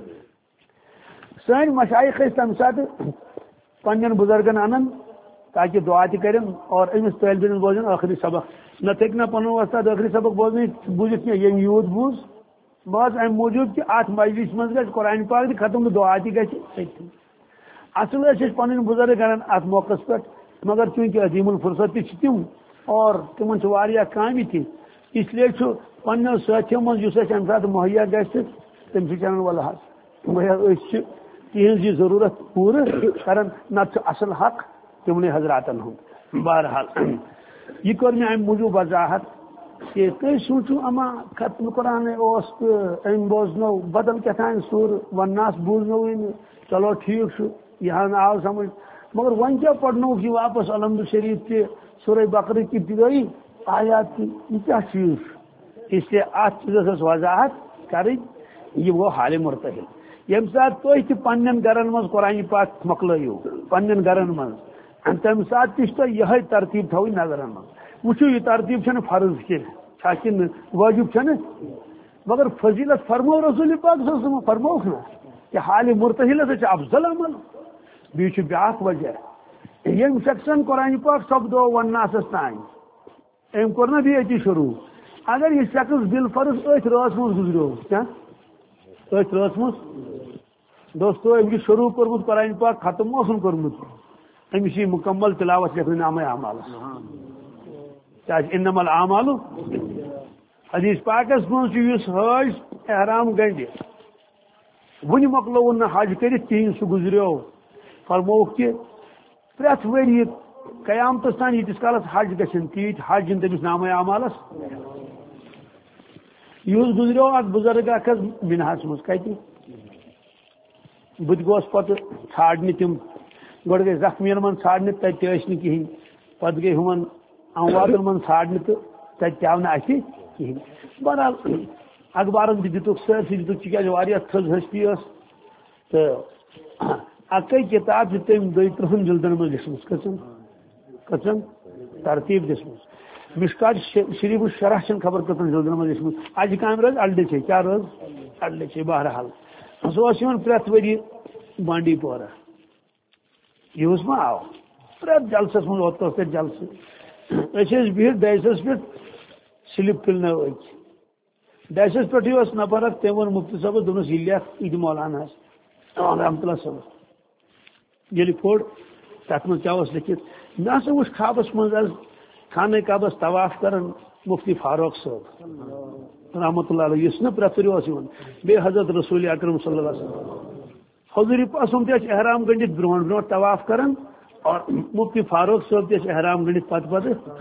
Speaker 1: سن مشائخ تمہ سات پنن بزرگن انن تاکہ دعا تہ کرن اور امس طالب علم بوزن آخری سبق نہ تک نہ پن وستاد آخری سبق بوزن بوزت کی یم یوت بوز بس ام موجود کہ ات مجلس من گژھِ قرآن پاک تہ ختم دعا تہ گژھِ اصل اس پن بزرگ کران ات موقع پہ مگر چونکہ عظیم الفرصت تہ تم اور تمن کام تھی اس لیے پن ساتھیوں من اس ام سات مہیا گھر تم سے ول حظ تہذ یہ ضرورت پور کران نت اصل حق تمن حضراتن ہند بہرحال یہ کر میں ام موجود وضاحت کہ تھی سوچو اما ختم قرآن ام بوزنو بدل کتان سور وناس بوزنو چلو ٹھیک یہ آو سمجھ مگر ون کیا پڑھنو کہ واپس الحمد شریف کے سورہ بقرہ کی ابتدائی آیات کی یہ کیا چیز اس لیے ات چیزس وضاحت کریں یہ وہ حال مرتحل یم سات تھی پنن گرن مز قرآن پاک مکلو پنن گرن مز تمہ سات تہ یہ ترتیب تھو نظر مز وچو یہ ترتیب چھ فرض کی واجب چھ مگر فضیلت فرمو رسول پاک صلی اللہ علیہ وسلم فرموک نا کہ حال مرتحل ہسا افضل عمل بیچ بیاکھ وجہ یم شخصن قرآن پاک سپدو وناسس تان ام کور نا بیتی شروع اگر یہ شخص بالفرض ات رات مز گزرو کیا ات رات مز دوستو ام کی شروع کورمت قرآن پاک ختم موسم کورمت امس یہ مکمل تلاوت لکھنے نام اعمال انما الاعمال حدیث پاکس مز حج احرام گنڈ ون مکلو نا حج کر تہن سہ گزریو فرمو کہ پریت وری قیامتس تان یتس کالس حج گھن تیت حج ان تمس نام اعمالس یہ گزریو اک بزرگ اخ منہس مز کت بت گوس پتہ ژھانڈنے تم گۄڈٕ گٔے زخمین من ژھانڈنے تتہِ تہِ ٲسۍ نہٕ کِہیٖنۍ پتہٕ گٔے ہُمن امواتن من ژھانڈنے تہٕ تتہِ تہِ آو نہٕ اَتھِ کِہیٖنۍ بہرحال اخبارن تہِ دِتُکھ سٲرسٕے دِتُکھ تِکیازِ واریاہ تھٔز ہستی ٲس تہٕ اکے کتاب چھِ تٔمۍ دۄیہِ ترٕٛہن جلدن منٛز لیٖچھمٕژ کٔژن کٔژن ترتیٖب دِژمٕژ مشکات شریف شرح چھنہٕ خبر کٔژن جلدن منٛز لیٖچھمٕژ اجہِ کامہِ روز اڈلِچے کیٛاہ روز اڈلِچے بہرحال سُہ اوس یِوان پرٛٮ۪تھ ؤری بانڈی پورہ یہس ما آو پرٛٮ۪تھ جلسس منٛز اوت اوس تتہِ جلسہٕ أسۍ ٲسۍ بِہِتھ ڈیسس پٮ۪ٹھ سلپ تُلنٲو ڈیسس پٮ۪ٹھٕے اوس نفر اکھ تٔمۍ ووٚن مفتی صٲبس دوٚپنس یہِ لیکھ یہِ دِ مولانا رحمتہ اللہ صٲبس ییٚلہِ پوٚر تتھ منٛز کیٛاہ اوس لیکھِتھ مےٚ ہسا وُچھ خوابس منٛز حظ خانہ کعبس طواف کران مفتی فاروق صٲب رحمۃ اللہ علیہ یُس نہٕ پرٛٮ۪تھ ؤرۍ اوس یِوان بیٚیہِ حضرت رسول اکرم صلی اللہ علیہ وسلم حضور پاسم تہِ ٲسۍ احرام گٔنڈِتھ برونٛٹھ برونٛٹھ طواف کران اور مفتی فاروق صٲب تہِ ٲسۍ احرام گٔنڈِتھ پتہٕ پتہٕ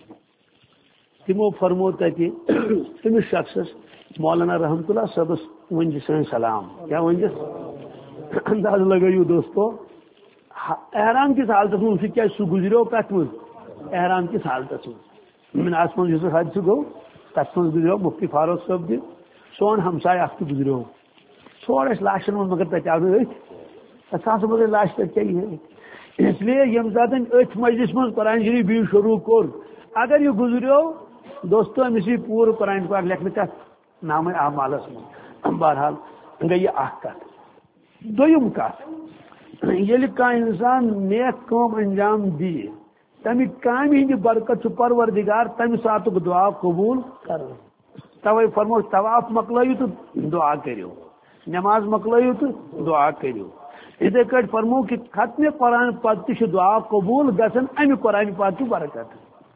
Speaker 1: تمو فرمو تتہِ تٔمِس شخصس مولانا رحمتہ اللہ صٲبس ؤنزِ سٲنۍ سلام کیٛاہ ؤنزِس انداز لگٲیِو دوستو احرام کس حالتس منٛز سُہ کیٛازِ سُہ گُزریو کتھ منٛز احرام کس حالتس منٛز مِناس منٛز یُس حج سُہ گوٚو تتھ منٛز گُزریو مفتی فاروق صٲب تہِ سون ہمساے اکھ تہِ گُزریو ژھوڑ اَسہِ لاشن منٛز مگر تتہِ آو نہٕ أتھۍ اَسہِ ہسا مگر لاش تتہِ کیٛاہ یہِ اس لیے ییٚمہِ ساتہٕ أتھۍ مجلس منٛز قرآن شریف بیٚیہِ شروع کوٚر اگر یہِ گُزریو دوستو أمِس یی پوٗرٕ قرآن پاک لیکھنہٕ تتھ نامے اعمالس منٛز بہرحال گٔے یہِ اکھ کتھ دوٚیِم کتھ ییٚلہِ کانٛہہ انسان نیک کٲم انجام دِیہِ تمہِ کامہِ ہٕنٛدِ برکت چھُ پروردگار تمہِ ساتُک دعا قبوٗل کران توے فرمو طواف مۄکلٲیِو تہٕ دعا کٔرِو نماز مۄکلٲیِو تہٕ دعا کٔرِو یِتھے کٲٹھۍ فرمو کہ ختمہِ قرآن پتہٕ تہِ چھُ دعا قبوٗل گژھان امہِ قرآن پاک چھُ برکت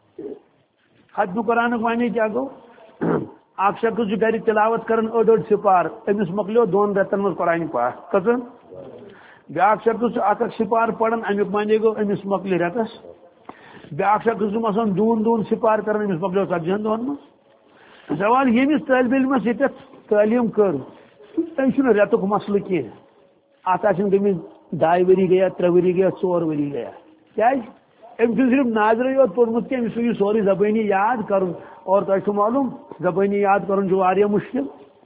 Speaker 1: ختمہِ قرآنُک معنی کیٛاہ گوٚو اکھ شخص چھُ گرِ تلاوت کران أڑ أڑ سپار أمِس مۄکلیو دۄن رٮ۪تن منٛز قرآن پاک کٔژن بیاکھ شخص چھُ اکھ اکھ سپار پران امیُک معنی گوٚو أمِس مۄکلہِ رٮ۪تس بیاکھ شخص چھُ مثلاً دوٗن دوٗن سپار کران أمِس مۄکلیو ژتجِہن دۄہن منٛز سوال ییٚمِس طٲلبہِ علمس ییٚتٮ۪تھ تعلیٖم کٔر أمۍ چھُنہٕ رٮ۪تُک مسلہٕ کینٛہہ اتھ آسن گٔمٕتۍ ڈاے ؤری گٔیا ترٛےٚ ؤری گٔیا ژور ؤری گٔیا کیٛازِ أمۍ چھُنہٕ صرف ناظرٕے یوت پوٚرمُت کینٛہہ أمِس چھُ یہِ سورُے زبٲنی یاد کرُن اور تۄہہِ چھُو معلوٗم زبٲنی یاد کرُن چھُ واریاہ مُشکِل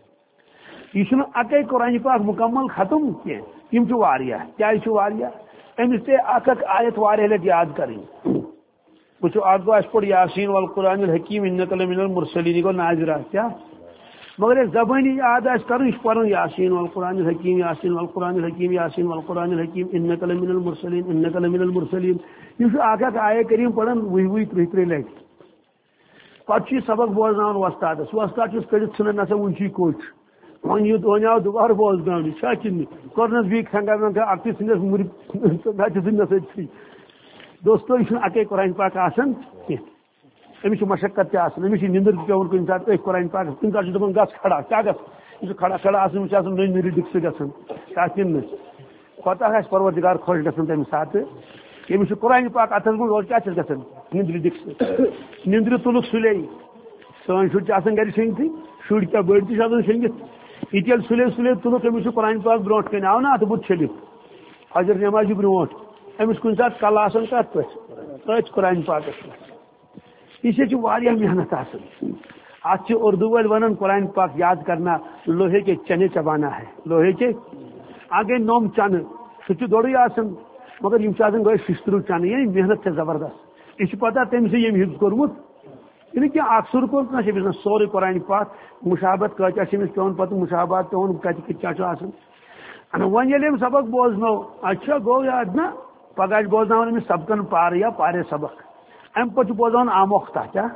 Speaker 1: یہ چھُنہٕ اکے قرآن پاک مکمل ختم کینٛہہ یِم چھِ واریاہ کیٛازِ چھُ واریاہ أمِس پیٚیہِ اکھ اکھ آیت واریاہ لٹہِ یاد کرٕنۍ وٕچھو اکھ گوٚو اَسہِ پوٚر یاسیٖن والقرآن الحکیٖم اِنَّکَ لَمِنَ الْمُرسَلیٖن یہِ گوٚو ناظرہ کیٛاہ مگر ییٚلہِ زبٲنی یاد آسہِ کرُن یہِ چھُ پرُن یاسیٖن والقرآن الحکیٖم یاسیٖن والقرآن الحکیٖم یاسیٖن والقرآن الحکیٖم اِنَّکَ لَمِنَ الْمُرسَلیٖن اِنَّکَ لَمِنَ الْمُرسَلیٖن یِم چھُ اکھ اکھ آیے کریٖم پران وُہہِ وُہہِ ترٛہہِ ترٛہہِ لٹہِ پتہٕ چھُ یہِ سبق بوزناوان وۄستادس وۄستاد چھُس کٔڑِتھ ژھٕنان نسا وُنہِ چھُ یہِ کوٚچ وۄنۍ یہِ وۄنۍ آو دُبارٕ بوزناونہِ چھا کِنہٕ کوٚرنس بیٚیہِ کھنٛگا وٮ۪نٛگا اکھتُے ژھٕنس مُرِ نتہٕ ژھٕنس أتھٕے دوستو یہِ چھُنہٕ اکے قرآن پاک آسان کینٛہہ أمِس چھِ مشقت تہِ آسان أمِس چھِ نِندٕر تہِ پیٚوان کُنہِ ساتہٕ أتھۍ قرآن پاکس کُنہِ ساتہٕ چھُ دپان گژھ کھڑا کیٛاہ گژھ یہِ چھُ کھڑا کھڑا آسان أمِس چھِ آسان نٔنۍ نٔرِ ڈِکسہٕ گژھان کیٛاہ کِنہٕ نہٕ کوتاہ آسہِ پروردگار خۄش گژھان تمہِ ساتہٕ ییٚمِس چھُ قرآن پاک اتھس منٛز اور کیٛاہ چھس گژھان نِندرِ ڈِکسہٕ نِندرِ تُلُکھ سُلے سٲنۍ شُرۍ چھِ آسان گرِ شٔنگتھٕے شُرۍ کیٛاہ بٔڑۍ تہِ چھِ آسان شٔنگِتھ یہِ تہِ ییٚلہِ سُلے سُلے تُلُکھ أمِس چھُ قرآن پاک برونٛٹھ کَنۍ آو نا اَتھٕ بُتھ چھٔلِتھ فجر نٮ۪مازِ برونٛٹھ أمِس کُنہِ ساتہٕ کلہٕ آسان کتھ پٲٹھۍ أتھۍ قرآن پاکس پٮ۪ٹھ یہِ چھِ واریاہ محنت آسان اتھ چھِ اردو وٲلۍ ونان قرآن پاک یاد کرنا لوہے کے چنے چبانا ہے لوہے کے اکھ گٔے نوٚم چنہٕ سُہ چھُ دوٚرُے آسان مگر یِم چھِ آسان گٔے شِشتٕروٗ چنہٕ یعنی محنت چھےٚ زبردست یہِ چھُ پتہ تٔمسٕے ییٚمۍ حِفظ کوٚرمُت یہِ نہٕ کینٛہہ اکھ سُر کوٚر نہ چھِ أمِس سورُے قرآن پاک مُشابت کۭتیاہ چھِ أمِس پیٚوان پتہٕ مُشابات پیٚوان کتہِ کِتھ کیٛاہ چھُ آسان ون ये सबक बोजनो अच्छा गो याद ना पगह बोजन अमिस सबकन पार या पारे सबक अम पे बोजन आमोख्ता क्या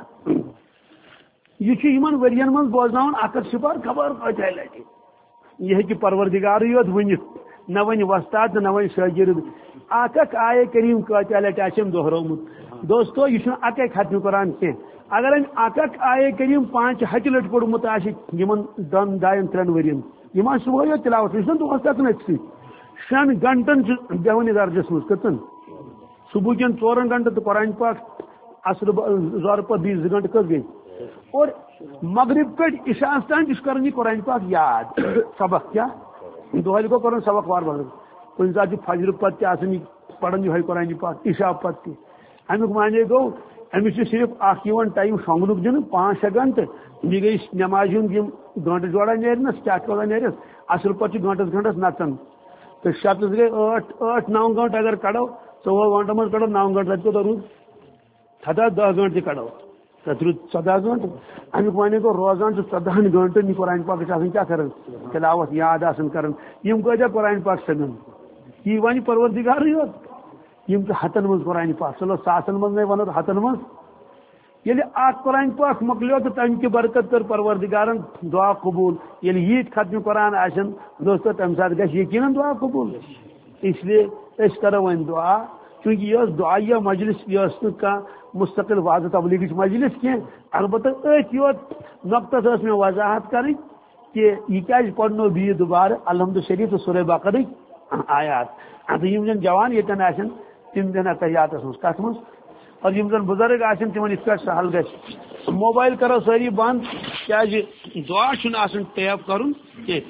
Speaker 1: यह वरियन मज बोजन अकत सिपर खबर कत लटि यह कि परवरदिगार योत वन न वन वस्ताद न वन शागिर्द अक आय करीम कत लटि आम दोहरोमुत दोस्तों यह अक खत्म कुरान की अगर अम अक आय करीम पांच हत लट पोर्मुत दन दायन त्रेन वरियन यह सुबह यो तिलावत यह दोस तक नक्सी शन घंटन बेवनी दर्जस मज कतन सुबह कन चौरन घंटन तो कुरान पाक असर जोर पर बीस घंटे कस गई और मगरिब पे इशा तान कर कुरान पाक याद सबक क्या दोहल गो कर सबक वार वार कुछ सात फजर पे पढ़न यह कुरान पाक इशा पे अमुक माने गो अमिस सिर्फ अख टाइम शोंगनुक दिन पाँच छः घंटे यह गई नमाज घंटे जोड़ा नेरनस क्या नेरस असल पे घंटस घंटस नचन तो शतस गई आठ आठ नौ घंटे अगर कड़ो चौवह घंटों मज कड़ो नौ घंटे तक तो रूद थदा दह घंटे कड़ो तथ रूद चौदह घंटे अमुक माने गो रोजान चौदहन घंटन कुरान पाक क्या कर तिलावत याद कर कजा कुरान पाक सगन यह वन परवरदिगार योत यम हतन मज कुरान पाक चलो सासन मज नहीं वन हतन मज ये कुरान पाक मकलो तो तम की बरकत कर परवरदिगारन दुआ कबूल ये यीत खत्म कुरान आसन दोस्तों तम साथ गश यकीनन दुआ कबूल इसलिए अस करो वन दुआ चूंकि यह दुआ मजलिस यह मुस्तकिल वाज तबलीग मजलिस की अलबत्त अथ योत नक्तस में वजाहत कर कि यह क्या पढ़ो बी दोबारा अलहमद शरीफ सूरह बकरा आयात अत यम जवान यन आसन तिम दिन तहियात मज कत मज और यम जन बुजुर्ग आसन तिमन इत पे सहल गश मोबाइल करो सारी बंद क्या दुआ टैप कर